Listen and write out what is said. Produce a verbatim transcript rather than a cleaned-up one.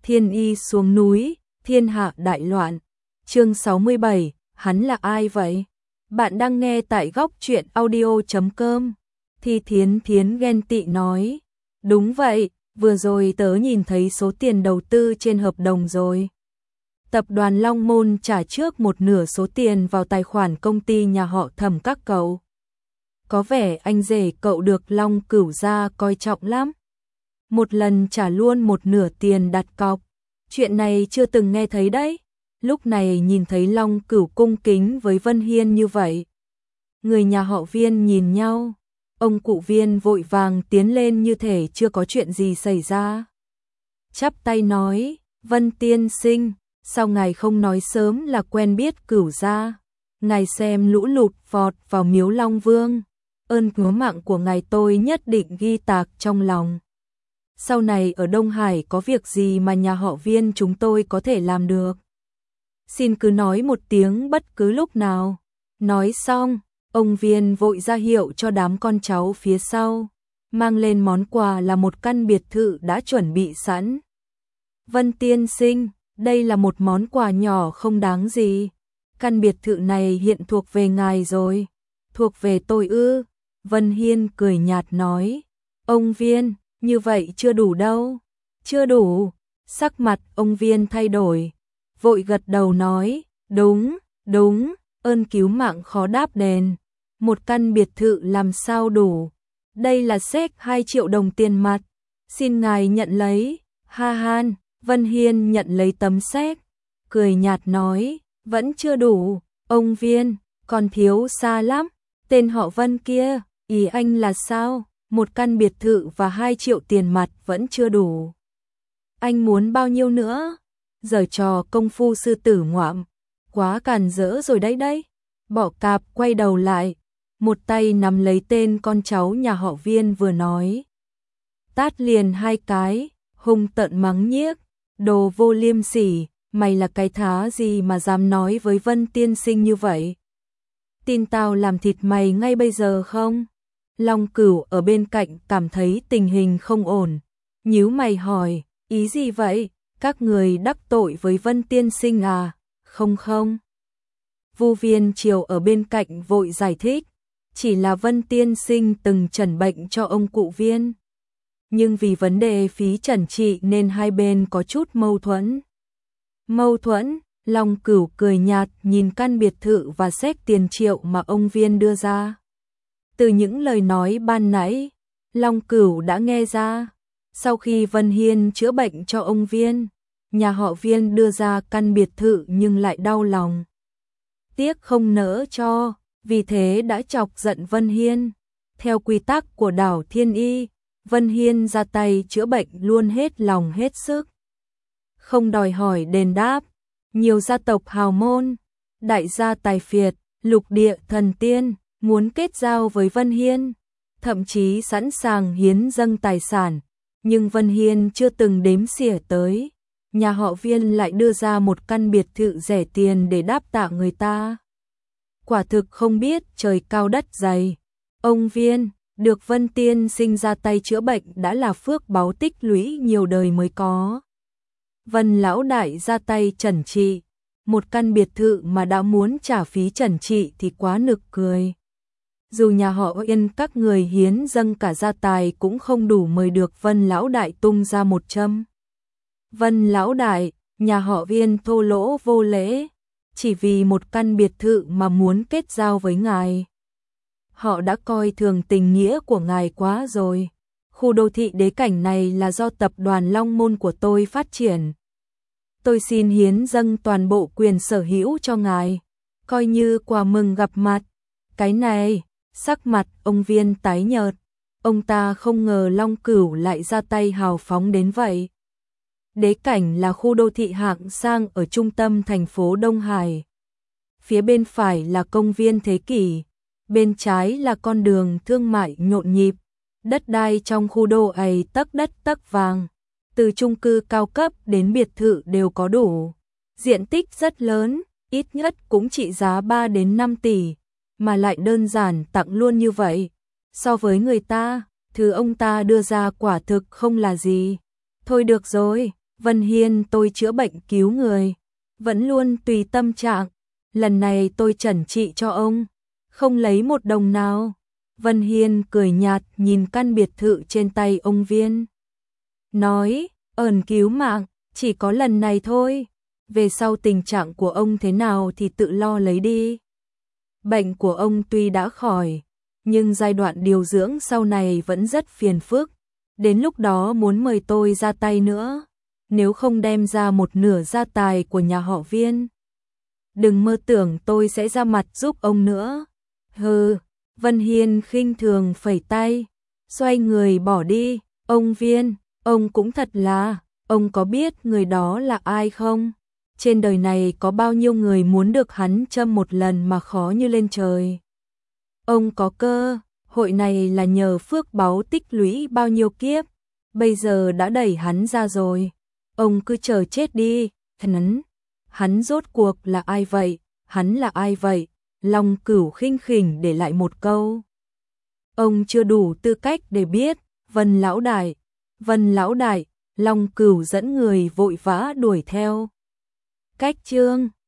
Thiên Y xuống núi, thiên hạ đại loạn. Chương sáu mươi bảy, hắn là ai vậy? Bạn đang nghe tại góc truyện audio chấm com. Thi Thiến Thiến ghen tị nói. Đúng vậy, vừa rồi tớ nhìn thấy số tiền đầu tư trên hợp đồng rồi. Tập đoàn Long Môn trả trước một nửa số tiền vào tài khoản công ty nhà họ Thẩm các cậu. Có vẻ anh rể cậu được Long Cửu gia coi trọng lắm. Một lần trả luôn một nửa tiền đặt cọc. Chuyện này chưa từng nghe thấy đấy. Lúc này nhìn thấy Long Cửu cung kính với Vân Hiên như vậy. Người nhà họ Viên nhìn nhau. Ông cụ Viên vội vàng tiến lên như thể chưa có chuyện gì xảy ra. Chắp tay nói, Vân tiên sinh, sao ngài không nói sớm là quen biết Cửu gia? Ngài xem lũ lụt vọt vào miếu Long Vương. Ơn cứu mạng của ngài tôi nhất định ghi tạc trong lòng. Sau này ở Đông Hải có việc gì mà nhà họ Viên chúng tôi có thể làm được? Xin cứ nói một tiếng bất cứ lúc nào. Nói xong, ông Viên vội ra hiệu cho đám con cháu phía sau, mang lên món quà là một căn biệt thự đã chuẩn bị sẵn. Vân tiên sinh, đây là một món quà nhỏ không đáng gì. Căn biệt thự này hiện thuộc về ngài rồi. Thuộc về tôi ư? Vân Hiên cười nhạt nói. Ông Viên, như vậy chưa đủ đâu. Chưa đủ. Sắc mặt ông Viên thay đổi. Vội gật đầu nói. Đúng, đúng, ơn cứu mạng khó đáp đền. Một căn biệt thự làm sao đủ. Đây là séc hai triệu đồng tiền mặt. Xin ngài nhận lấy. Ha han, Vân Hiên nhận lấy tấm séc. Cười nhạt nói. Vẫn chưa đủ. Ông Viên, còn thiếu xa lắm. Tên họ Vân kia, ý anh là sao? Một căn biệt thự và hai triệu tiền mặt vẫn chưa đủ. Anh muốn bao nhiêu nữa? Giở trò công phu sư tử ngoạm. Quá càn rỡ rồi đấy đấy. Bỏ cạp quay đầu lại. Một tay nắm lấy tên con cháu nhà họ Viên vừa nói. Tát liền hai cái, hung tợn mắng nhiếc. Đồ vô liêm sỉ, mày là cái thá gì mà dám nói với Vân tiên sinh như vậy? Tin tao làm thịt mày ngay bây giờ không? Long Cửu ở bên cạnh cảm thấy tình hình không ổn. Nhíu mày hỏi, ý gì vậy? Các người đắc tội với Vân tiên sinh à? Không không. Vu Viên Triều ở bên cạnh vội giải thích. Chỉ là Vân tiên sinh từng trần bệnh cho ông cụ Viên. Nhưng vì vấn đề phí trần trị nên hai bên có chút mâu thuẫn. Mâu thuẫn? Long Cửu cười nhạt nhìn căn biệt thự và séc tiền triệu mà ông Viên đưa ra. Từ những lời nói ban nãy, Long Cửu đã nghe ra. Sau khi Vân Hiên chữa bệnh cho ông Viên, nhà họ Viên đưa ra căn biệt thự nhưng lại đau lòng. Tiếc không nỡ cho, vì thế đã chọc giận Vân Hiên. Theo quy tắc của đảo Thiên Y, Vân Hiên ra tay chữa bệnh luôn hết lòng hết sức. Không đòi hỏi đền đáp. Nhiều gia tộc hào môn, đại gia tài phiệt, lục địa thần tiên muốn kết giao với Vân Hiên, thậm chí sẵn sàng hiến dâng tài sản, nhưng Vân Hiên chưa từng đếm xỉa tới. Nhà họ Viên lại đưa ra một căn biệt thự rẻ tiền để đáp tạ người ta. Quả thực không biết trời cao đất dày. Ông Viên, được Vân tiên sinh ra tay chữa bệnh đã là phước báu tích lũy nhiều đời mới có. Vân lão đại ra tay trần trị, một căn biệt thự mà đã muốn trả phí trần trị thì quá nực cười. Dù nhà họ Yên các người hiến dâng cả gia tài cũng không đủ mời được Vân lão đại tung ra một châm. Vân lão đại, nhà họ Viên thô lỗ vô lễ, chỉ vì một căn biệt thự mà muốn kết giao với ngài. Họ đã coi thường tình nghĩa của ngài quá rồi. Khu đô thị đế cảnh này là do tập đoàn Long Môn của tôi phát triển. Tôi xin hiến dâng toàn bộ quyền sở hữu cho ngài, coi như quà mừng gặp mặt. Cái này, sắc mặt ông Viên tái nhợt, ông ta không ngờ Long Cửu lại ra tay hào phóng đến vậy. Đế cảnh là khu đô thị hạng sang ở trung tâm thành phố Đông Hải. Phía bên phải là công viên thế kỷ, bên trái là con đường thương mại nhộn nhịp. Đất đai trong khu đô ấy tấc đất tấc vàng, từ chung cư cao cấp đến biệt thự đều có đủ. Diện tích rất lớn, ít nhất cũng trị giá ba đến năm tỷ, mà lại đơn giản tặng luôn như vậy. So với người ta, thứ ông ta đưa ra quả thực không là gì. Thôi được rồi, Vân Hiên, tôi chữa bệnh cứu người, vẫn luôn tùy tâm trạng. Lần này tôi chẩn trị cho ông, không lấy một đồng nào. Vân Hiên cười nhạt nhìn căn biệt thự trên tay ông Viên. Nói, ơn cứu mạng, chỉ có lần này thôi. Về sau tình trạng của ông thế nào thì tự lo lấy đi. Bệnh của ông tuy đã khỏi, nhưng giai đoạn điều dưỡng sau này vẫn rất phiền phức. Đến lúc đó muốn mời tôi ra tay nữa, nếu không đem ra một nửa gia tài của nhà họ Viên. Đừng mơ tưởng tôi sẽ ra mặt giúp ông nữa. Hừ, Vân Hiên khinh thường phẩy tay, xoay người bỏ đi. Ông Viên, ông cũng thật là, ông có biết người đó là ai không? Trên đời này có bao nhiêu người muốn được hắn châm một lần mà khó như lên trời. Ông có cơ hội này là nhờ phước báu tích lũy bao nhiêu kiếp, bây giờ đã đẩy hắn ra rồi. Ông cứ chờ chết đi. Hắn, hắn rốt cuộc là ai vậy? Hắn là ai vậy? Long Cửu khinh khỉnh để lại một câu. Ông chưa đủ tư cách để biết. Vân lão đại, Vân lão đại, Long Cửu dẫn người vội vã đuổi theo. Cách chương